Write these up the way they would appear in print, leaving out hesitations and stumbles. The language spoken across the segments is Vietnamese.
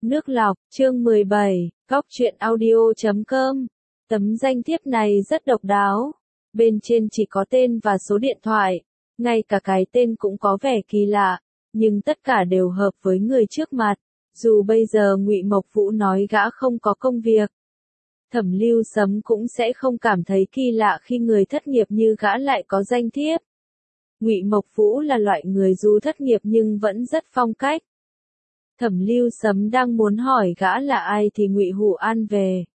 Nước lọc, chương 17, góc truyện audio.com. Tấm danh thiếp này rất độc đáo. Bên trên chỉ có tên và số điện thoại. Ngay cả cái tên cũng có vẻ kỳ lạ. Nhưng tất cả đều hợp với người trước mặt. Dù bây giờ Ngụy Mộc Vũ nói gã không có công việc, Thẩm Lưu Sấm cũng sẽ không cảm thấy kỳ lạ khi người thất nghiệp như gã lại có danh thiếp. Ngụy Mộc Vũ là loại người dù thất nghiệp nhưng vẫn rất phong cách. Thẩm Lưu Sấm đang muốn hỏi gã là ai thì Ngụy Hủ An về.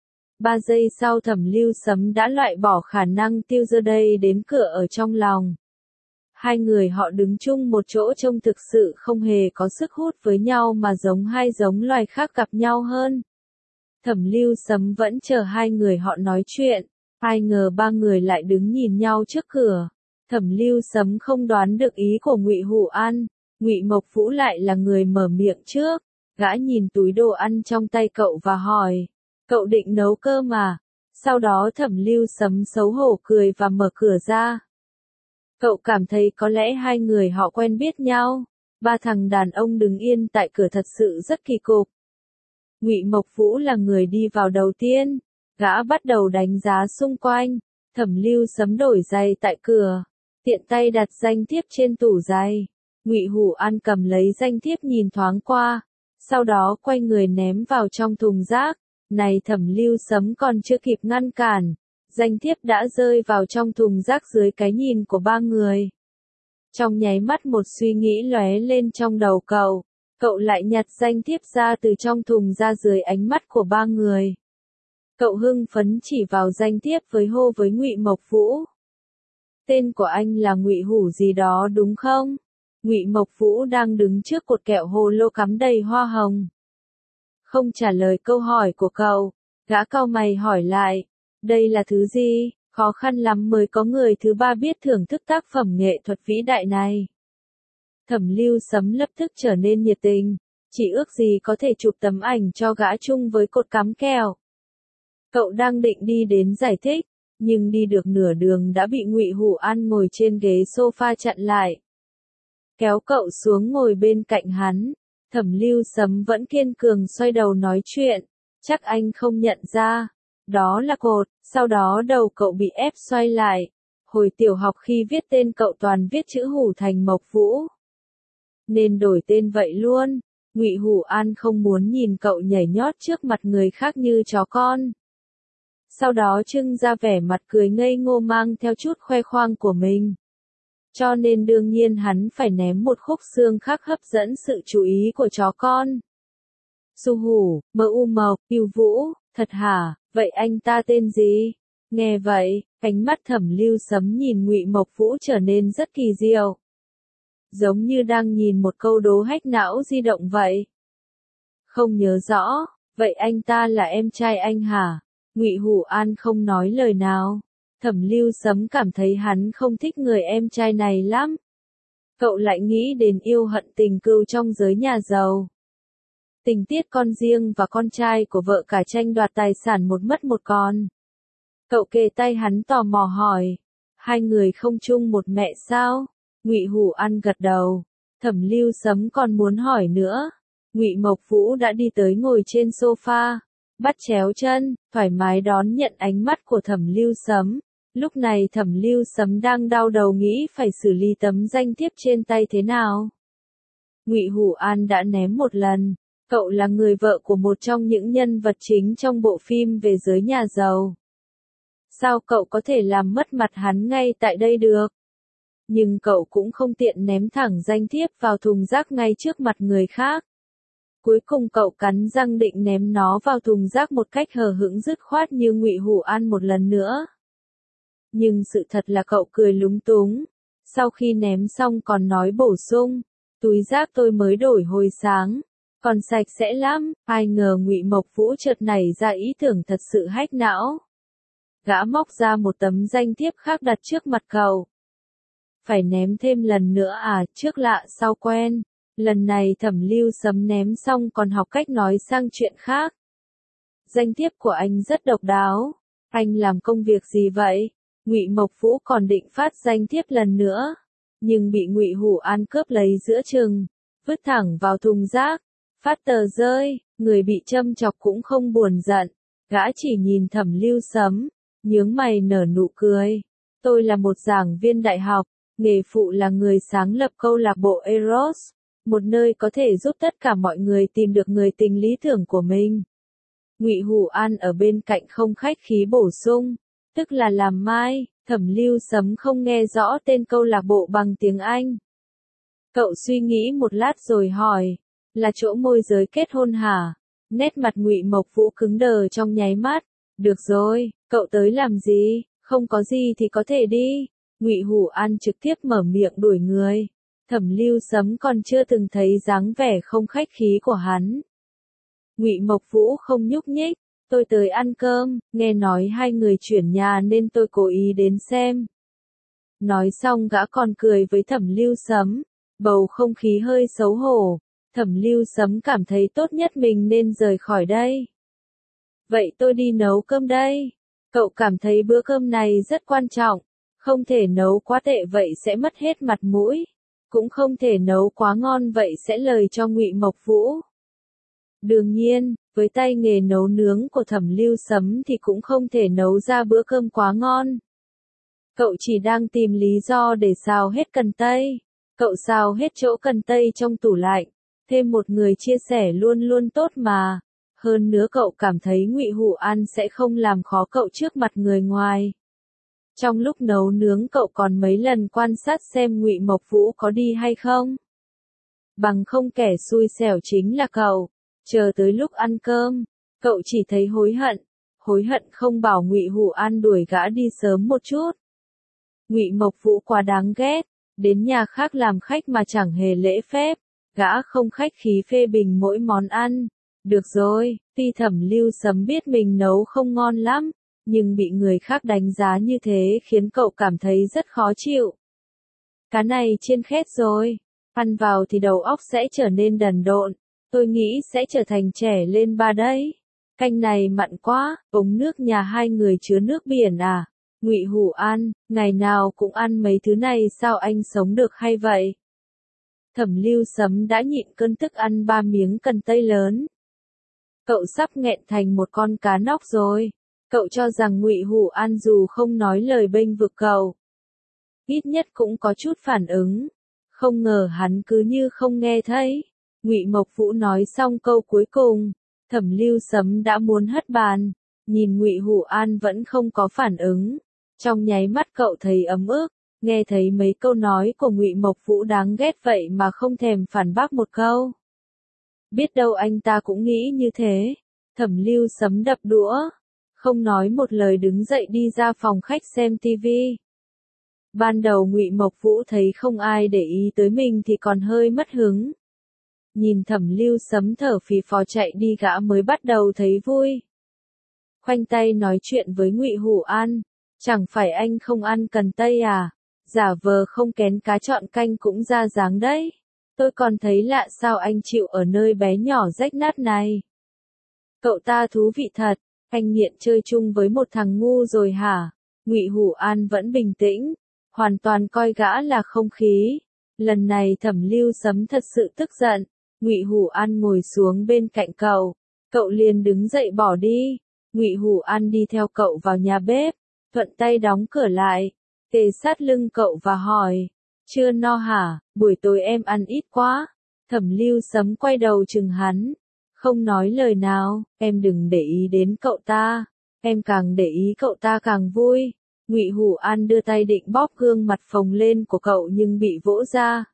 3 giây sau Thẩm Lưu Sấm đã loại bỏ khả năng Tiêu Dơ đây đến cửa ở trong lòng. Hai người họ đứng chung một chỗ trông thực sự không hề có sức hút với nhau mà giống hai giống loài khác gặp nhau hơn. Thẩm Lưu Sấm vẫn chờ hai người họ nói chuyện, ai ngờ ba người lại đứng nhìn nhau trước cửa. Thẩm Lưu Sấm không đoán được ý của Ngụy Hủ An, Ngụy Mộc Vũ lại là người mở miệng trước. Gã nhìn túi đồ ăn trong tay cậu và hỏi, cậu định nấu cơm à? Sau đó Thẩm Lưu Sấm xấu hổ cười và mở cửa ra. Cậu cảm thấy có lẽ hai người họ quen biết nhau. Ba thằng đàn ông đứng yên tại cửa thật sự rất kỳ cục. Ngụy Mộc Vũ là người đi vào đầu tiên. Gã bắt đầu đánh giá xung quanh. Thẩm Lưu Sấm đổi giày tại cửa, tiện tay đặt danh thiếp trên tủ giày. Ngụy Hủ An cầm lấy danh thiếp nhìn thoáng qua, sau đó quay người ném vào trong thùng rác. Này, Thẩm Lưu Sấm còn chưa kịp ngăn cản, danh thiếp đã rơi vào trong thùng rác dưới cái nhìn của ba người. Trong nháy mắt một suy nghĩ lóe lên trong đầu cậu lại nhặt danh thiếp ra từ trong thùng ra dưới ánh mắt của ba người. Cậu hưng phấn chỉ vào danh thiếp hô với Ngụy Mộc Vũ. Tên của anh là Ngụy Hủ gì đó đúng không? Ngụy Mộc Vũ đang đứng trước cột kẹo hồ lô cắm đầy hoa hồng. Không trả lời câu hỏi của cậu, gã cau mày hỏi lại, đây là thứ gì? Khó khăn lắm mới có người thứ ba biết thưởng thức tác phẩm nghệ thuật vĩ đại này. Thẩm Lưu Sấm lập tức trở nên nhiệt tình, chỉ ước gì có thể chụp tấm ảnh cho gã chung với cột cắm kẹo. Cậu đang định đi đến giải thích, nhưng đi được nửa đường đã bị Ngụy Hủ An ngồi trên ghế sofa chặn lại. Kéo cậu xuống ngồi bên cạnh hắn. Thẩm Lưu Sấm vẫn kiên cường xoay đầu nói chuyện, chắc anh không nhận ra. Đó là cột, sau đó đầu cậu bị ép xoay lại. Hồi tiểu học khi viết tên cậu toàn viết chữ Hủ thành Mộc Vũ. Nên đổi tên vậy luôn. Ngụy Hủ An không muốn nhìn cậu nhảy nhót trước mặt người khác như chó con. Sau đó trưng ra vẻ mặt cười ngây ngô mang theo chút khoe khoang của mình. Cho nên đương nhiên hắn phải ném một khúc xương khác hấp dẫn sự chú ý của chó con. Su Hủ, Mộc, Yêu Vũ, thật hả, vậy anh ta tên gì? Nghe vậy, ánh mắt Thẩm Lưu Sấm nhìn Ngụy Mộc Vũ trở nên rất kỳ diệu. Giống như đang nhìn một câu đố hack não di động vậy. Không nhớ rõ, vậy anh ta là em trai anh hả? Ngụy Hủ An không nói lời nào. Thẩm Lưu Sấm cảm thấy hắn không thích người em trai này lắm. Cậu lại nghĩ đến yêu hận tình cừu trong giới nhà giàu. Tình tiết con riêng và con trai của vợ cả tranh đoạt tài sản một mất một còn. Cậu kề tay hắn tò mò hỏi, hai người không chung một mẹ sao? Ngụy Hủ An gật đầu. Thẩm Lưu Sấm còn muốn hỏi nữa. Ngụy Mộc Vũ đã đi tới ngồi trên sofa, bắt chéo chân, thoải mái đón nhận ánh mắt của Thẩm Lưu Sấm. Lúc này Thẩm Lưu Sấm đang đau đầu nghĩ phải xử lý tấm danh thiếp trên tay thế nào. Ngụy Hủ An đã ném một lần. Cậu là người vợ của một trong những nhân vật chính trong bộ phim về giới nhà giàu. Sao cậu có thể làm mất mặt hắn ngay tại đây được? Nhưng cậu cũng không tiện ném thẳng danh thiếp vào thùng rác ngay trước mặt người khác. Cuối cùng cậu cắn răng định ném nó vào thùng rác một cách hờ hững dứt khoát như Ngụy Hủ An một lần nữa. Nhưng sự thật là cậu cười lúng túng. Sau khi ném xong còn nói bổ sung, túi rác tôi mới đổi hồi sáng, còn sạch sẽ lắm. Ai ngờ Ngụy Mộc Vũ chợt nảy ra ý tưởng thật sự hack não. Gã móc ra một tấm danh thiếp khác đặt trước mặt cậu. Phải ném thêm lần nữa à, trước lạ sau quen. Lần này Thẩm Lưu Sấm ném xong còn học cách nói sang chuyện khác. Danh thiếp của anh rất độc đáo. Anh làm công việc gì vậy? Ngụy Mộc Vũ còn định phát danh thiếp lần nữa, nhưng bị Ngụy Hủ An cướp lấy giữa chừng, vứt thẳng vào thùng rác. Phát tờ rơi, người bị châm chọc cũng không buồn giận, gã chỉ nhìn Thẩm Lưu Sấm, nhướng mày nở nụ cười. Tôi là một giảng viên đại học, nghề phụ là người sáng lập câu lạc bộ Eros, một nơi có thể giúp tất cả mọi người tìm được người tình lý tưởng của mình. Ngụy Hủ An ở bên cạnh không khách khí bổ sung, tức là làm mai. Thẩm Lưu Sấm không nghe rõ tên câu lạc bộ bằng tiếng Anh. Cậu suy nghĩ một lát rồi hỏi, là chỗ môi giới kết hôn hả? Nét mặt Ngụy Mộc Vũ cứng đờ trong nháy mắt. Được rồi, cậu tới làm gì? Không có gì thì có thể đi. Ngụy Hủ An trực tiếp mở miệng đuổi người. Thẩm Lưu Sấm còn chưa từng thấy dáng vẻ không khách khí của hắn. Ngụy Mộc Vũ không nhúc nhích. Tôi tới ăn cơm, nghe nói hai người chuyển nhà nên tôi cố ý đến xem. Nói xong gã còn cười với Thẩm Lưu Sấm, bầu không khí hơi xấu hổ. Thẩm Lưu Sấm cảm thấy tốt nhất mình nên rời khỏi đây. Vậy tôi đi nấu cơm đây. Cậu cảm thấy bữa cơm này rất quan trọng, không thể nấu quá tệ vậy sẽ mất hết mặt mũi, cũng không thể nấu quá ngon vậy sẽ lời cho Ngụy Mộc Vũ. Đương nhiên, với tay nghề nấu nướng của Thẩm Lưu Sấm thì cũng không thể nấu ra bữa cơm quá ngon. Cậu chỉ đang tìm lý do để xào hết cần tây. Cậu xào hết chỗ cần tây trong tủ lạnh, thêm một người chia sẻ luôn luôn tốt mà. Hơn nữa cậu cảm thấy Ngụy Hủ An sẽ không làm khó cậu trước mặt người ngoài. Trong lúc nấu nướng cậu còn mấy lần quan sát xem Ngụy Mộc Vũ có đi hay không. Bằng không kẻ xui xẻo chính là cậu. Chờ tới lúc ăn cơm, cậu chỉ thấy hối hận không bảo Ngụy Hủ An đuổi gã đi sớm một chút. Ngụy Mộc Vũ quá đáng ghét, đến nhà khác làm khách mà chẳng hề lễ phép, gã không khách khí phê bình mỗi món ăn. Được rồi, tuy Thẩm Lưu Sấm biết mình nấu không ngon lắm, nhưng bị người khác đánh giá như thế khiến cậu cảm thấy rất khó chịu. Cá này chiên khét rồi, ăn vào thì đầu óc sẽ trở nên đần độn. Tôi nghĩ sẽ trở thành trẻ lên ba đấy. Canh này mặn quá, ống nước nhà hai người chứa nước biển à? Ngụy Hủ An, ngày nào cũng ăn mấy thứ này sao anh sống được hay vậy? Thẩm Lưu Sấm đã nhịn cơn tức ăn 3 miếng cần tây lớn. Cậu sắp nghẹn thành một con cá nóc rồi. Cậu cho rằng Ngụy Hủ An dù không nói lời bênh vực cậu, ít nhất cũng có chút phản ứng. Không ngờ hắn cứ như không nghe thấy. Ngụy Mộc Vũ nói xong câu cuối cùng, Thẩm Lưu Sấm đã muốn hất bàn, nhìn Ngụy Hủ An vẫn không có phản ứng. Trong nháy mắt cậu thấy ấm ức, nghe thấy mấy câu nói của Ngụy Mộc Vũ đáng ghét vậy mà không thèm phản bác một câu. Biết đâu anh ta cũng nghĩ như thế. Thẩm Lưu Sấm đập đũa, không nói một lời đứng dậy đi ra phòng khách xem tivi. Ban đầu Ngụy Mộc Vũ thấy không ai để ý tới mình thì còn hơi mất hứng. Nhìn Thẩm Lưu Sấm thở phì phò chạy đi gã mới bắt đầu thấy vui. Khoanh tay nói chuyện với Ngụy Hủ An, chẳng phải anh không ăn cần tây à? Giả vờ không kén cá chọn canh cũng ra dáng đấy. Tôi còn thấy lạ sao anh chịu ở nơi bé nhỏ rách nát này. Cậu ta thú vị thật, anh nghiện chơi chung với một thằng ngu rồi hả? Ngụy Hủ An vẫn bình tĩnh, hoàn toàn coi gã là không khí. Lần này Thẩm Lưu Sấm thật sự tức giận. Ngụy Hủ An ngồi xuống bên cạnh cậu liền đứng dậy bỏ đi. Ngụy Hủ An đi theo cậu vào nhà bếp, thuận tay đóng cửa lại, kề sát lưng cậu và hỏi, chưa no hả, buổi tối em ăn ít quá. Thẩm Lưu Sấm quay đầu chừng hắn, không nói lời nào, em đừng để ý đến cậu ta, em càng để ý cậu ta càng vui. Ngụy Hủ An đưa tay định bóp gương mặt phồng lên của cậu nhưng bị vỗ ra.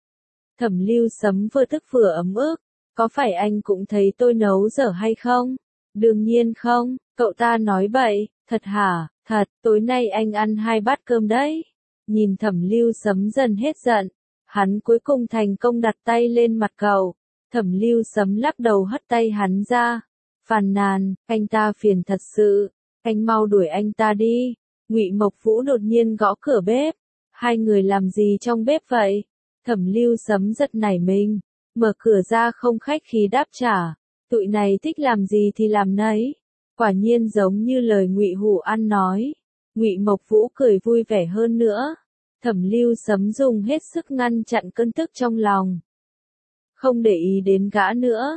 Thẩm Lưu Sấm vừa tức vừa ấm ức, có phải anh cũng thấy tôi nấu dở hay không? Đương nhiên không, cậu ta nói bậy, thật hả, thật, tối nay anh ăn 2 bát cơm đấy. Nhìn Thẩm Lưu Sấm dần hết giận, hắn cuối cùng thành công đặt tay lên mặt cậu. Thẩm Lưu Sấm lắc đầu hất tay hắn ra, phàn nàn, anh ta phiền thật sự, anh mau đuổi anh ta đi. Ngụy Mộc Vũ đột nhiên gõ cửa bếp, hai người làm gì trong bếp vậy? Thẩm Lưu Sấm giật nảy mình, mở cửa ra không khách khí đáp trả, tụi này thích làm gì thì làm nấy. Quả nhiên giống như lời Ngụy Hủ An nói. Ngụy Mộc Vũ cười vui vẻ hơn nữa. Thẩm Lưu Sấm dùng hết sức ngăn chặn cơn tức trong lòng. Không để ý đến gã nữa,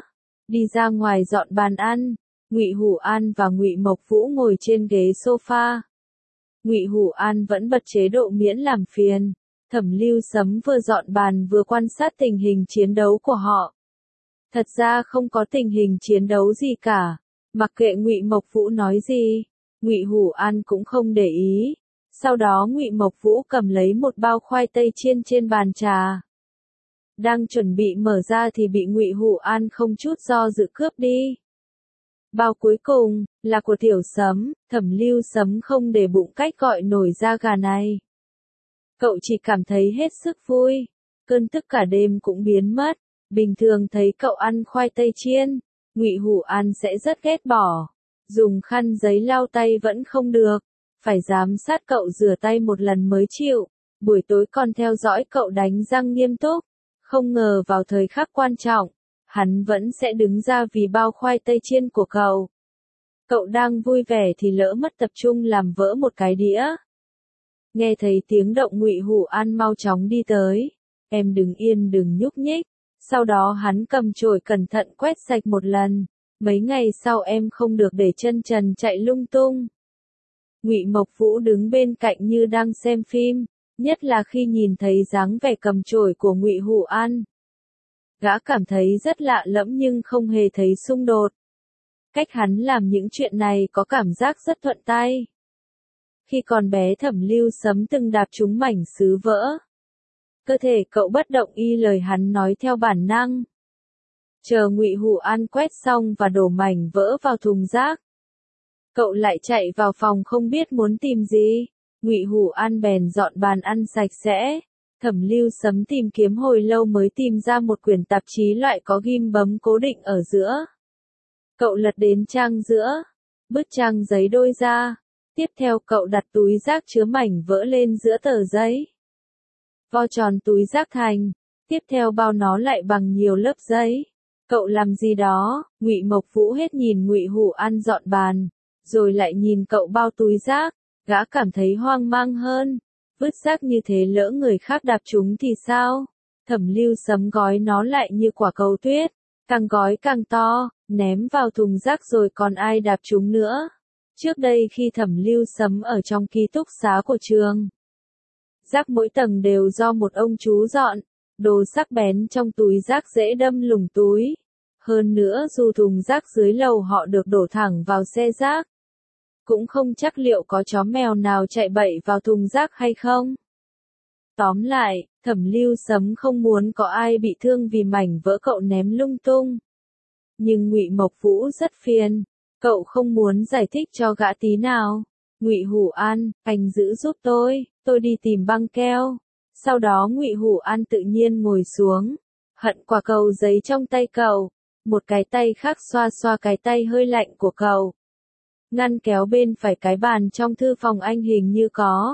đi ra ngoài dọn bàn ăn. Ngụy Hủ An và Ngụy Mộc Vũ ngồi trên ghế sofa. Ngụy Hủ An vẫn bật chế độ miễn làm phiền. Thẩm Lưu Sấm vừa dọn bàn vừa quan sát tình hình chiến đấu của họ. Thật ra không có tình hình chiến đấu gì cả, mặc kệ Ngụy Mộc Vũ nói gì, Ngụy Hủ An cũng không để ý. Sau đó Ngụy Mộc Vũ cầm lấy một bao khoai tây chiên trên bàn trà. Đang chuẩn bị mở ra thì bị Ngụy Hủ An không chút do dự cướp đi. Bao cuối cùng, là của Tiểu Sấm, Thẩm Lưu Sấm không để bụng cách gọi nổi da gà này. Cậu chỉ cảm thấy hết sức vui, cơn tức cả đêm cũng biến mất. Bình thường thấy cậu ăn khoai tây chiên, Ngụy Hủ An sẽ rất ghét bỏ. Dùng khăn giấy lau tay vẫn không được, phải giám sát cậu rửa tay một lần mới chịu. Buổi tối còn theo dõi cậu đánh răng nghiêm túc. Không ngờ vào thời khắc quan trọng, hắn vẫn sẽ đứng ra vì bao khoai tây chiên của cậu. Cậu đang vui vẻ thì lỡ mất tập trung làm vỡ một cái đĩa. Nghe thấy tiếng động Ngụy Hủ An mau chóng đi tới. Em đứng yên đừng nhúc nhích. Sau đó hắn cầm chổi cẩn thận quét sạch một lần. Mấy ngày sau em không được để chân trần chạy lung tung. Ngụy Mộc Vũ đứng bên cạnh như đang xem phim, nhất là khi nhìn thấy dáng vẻ cầm chổi của Ngụy Hủ An. Gã cảm thấy rất lạ lẫm nhưng không hề thấy xung đột. Cách hắn làm những chuyện này có cảm giác rất thuận tay. Khi còn bé Thẩm Lưu Sấm từng đạp trúng mảnh sứ vỡ. Cơ thể cậu bất động y lời hắn nói theo bản năng. Chờ Ngụy Hủ An quét xong và đổ mảnh vỡ vào thùng rác. Cậu lại chạy vào phòng không biết muốn tìm gì. Ngụy Hủ An bèn dọn bàn ăn sạch sẽ. Thẩm Lưu Sấm tìm kiếm hồi lâu mới tìm ra một quyển tạp chí loại có ghim bấm cố định ở giữa. Cậu lật đến trang giữa, bứt trang giấy đôi ra. Tiếp theo cậu đặt túi rác chứa mảnh vỡ lên giữa tờ giấy. Vo tròn túi rác thành, tiếp theo bao nó lại bằng nhiều lớp giấy. Cậu làm gì đó? Ngụy Mộc Vũ hết nhìn Ngụy Hủ An dọn bàn, rồi lại nhìn cậu bao túi rác, gã cảm thấy hoang mang hơn. Vứt rác như thế lỡ người khác đạp chúng thì sao? Thẩm Lưu Sấm gói nó lại như quả cầu tuyết, càng gói càng to, ném vào thùng rác rồi còn ai đạp chúng nữa. Trước đây khi Thẩm Lưu Sấm ở trong ký túc xá của trường, rác mỗi tầng đều do một ông chú dọn, đồ sắc bén trong túi rác dễ đâm lủng túi. Hơn nữa dù thùng rác dưới lầu họ được đổ thẳng vào xe rác, cũng không chắc liệu có chó mèo nào chạy bậy vào thùng rác hay không. Tóm lại, Thẩm Lưu Sấm không muốn có ai bị thương vì mảnh vỡ cậu ném lung tung. Nhưng Ngụy Mộc Vũ rất phiền, cậu không muốn giải thích cho gã tí nào. Ngụy Hủ An, anh giữ giúp tôi đi tìm băng keo. Sau đó Ngụy Hủ An tự nhiên ngồi xuống, hận quả cầu giấy trong tay cậu, một cái tay khác xoa xoa cái tay hơi lạnh của cậu. Ngăn kéo bên phải cái bàn trong thư phòng anh hình như có.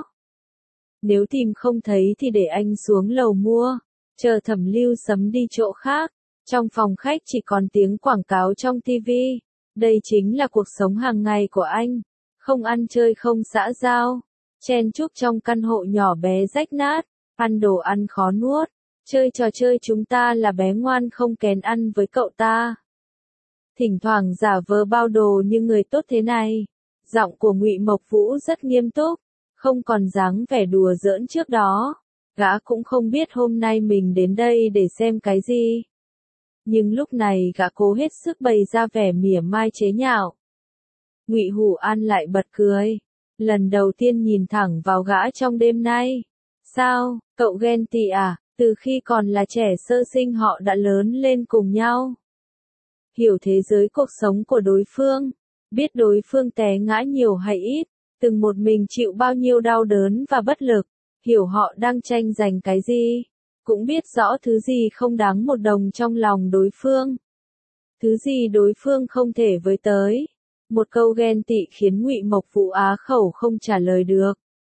Nếu tìm không thấy thì để anh xuống lầu mua, chờ Thẩm Lưu Sấm đi chỗ khác. Trong phòng khách chỉ còn tiếng quảng cáo trong TV. Đây chính là cuộc sống hàng ngày của anh. Không ăn chơi không xã giao, chen chúc trong căn hộ nhỏ bé rách nát, ăn đồ ăn khó nuốt, chơi trò chơi chúng ta là bé ngoan không kén ăn với cậu ta. Thỉnh thoảng giả vờ bao đồ như người tốt thế này. Giọng của Ngụy Mộc Vũ rất nghiêm túc, không còn dáng vẻ đùa giỡn trước đó. Gã cũng không biết hôm nay mình đến đây để xem cái gì. Nhưng lúc này gã cố hết sức bày ra vẻ mỉa mai chế nhạo. Ngụy Hủ An lại bật cười. Lần đầu tiên nhìn thẳng vào gã trong đêm nay. Sao, cậu ghen tị à? Từ khi còn là trẻ sơ sinh họ đã lớn lên cùng nhau. Hiểu thế giới cuộc sống của đối phương. Biết đối phương té ngã nhiều hay ít. Từng một mình chịu bao nhiêu đau đớn và bất lực. Hiểu họ đang tranh giành cái gì. Cũng biết rõ thứ gì không đáng một đồng trong lòng đối phương. Thứ gì đối phương không thể với tới. Một câu ghen tị khiến Ngụy Mộc Vũ á khẩu không trả lời được.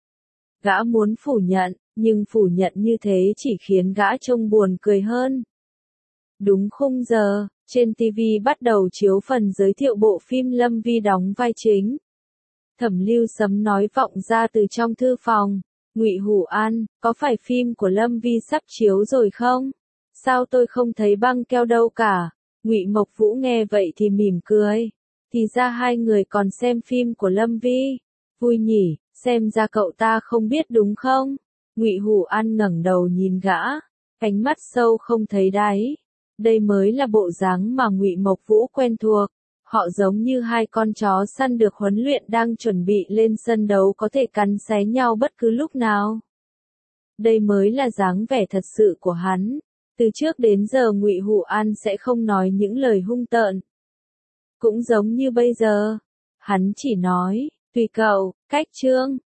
Gã muốn phủ nhận, nhưng phủ nhận như thế chỉ khiến gã trông buồn cười hơn. Đúng khung giờ, trên TV bắt đầu chiếu phần giới thiệu bộ phim Lâm Vi đóng vai chính. Thẩm Lưu Sấm nói vọng ra từ trong thư phòng. Ngụy Hủ An, có phải phim của Lâm Vi sắp chiếu rồi không? Sao tôi không thấy băng keo đâu cả? Ngụy Mộc Vũ nghe vậy thì mỉm cười. Thì ra hai người còn xem phim của Lâm Vi. Vui nhỉ, xem ra cậu ta không biết đúng không? Ngụy Hủ An ngẩng đầu nhìn gã, ánh mắt sâu không thấy đáy. Đây mới là bộ dáng mà Ngụy Mộc Vũ quen thuộc. Họ giống như hai con chó săn được huấn luyện đang chuẩn bị lên sân đấu có thể cắn xé nhau bất cứ lúc nào. Đây mới là dáng vẻ thật sự của hắn. Từ trước đến giờ Ngụy Hủ An sẽ không nói những lời hung tợn. Cũng giống như bây giờ, hắn chỉ nói, tùy cậu, cách Trương.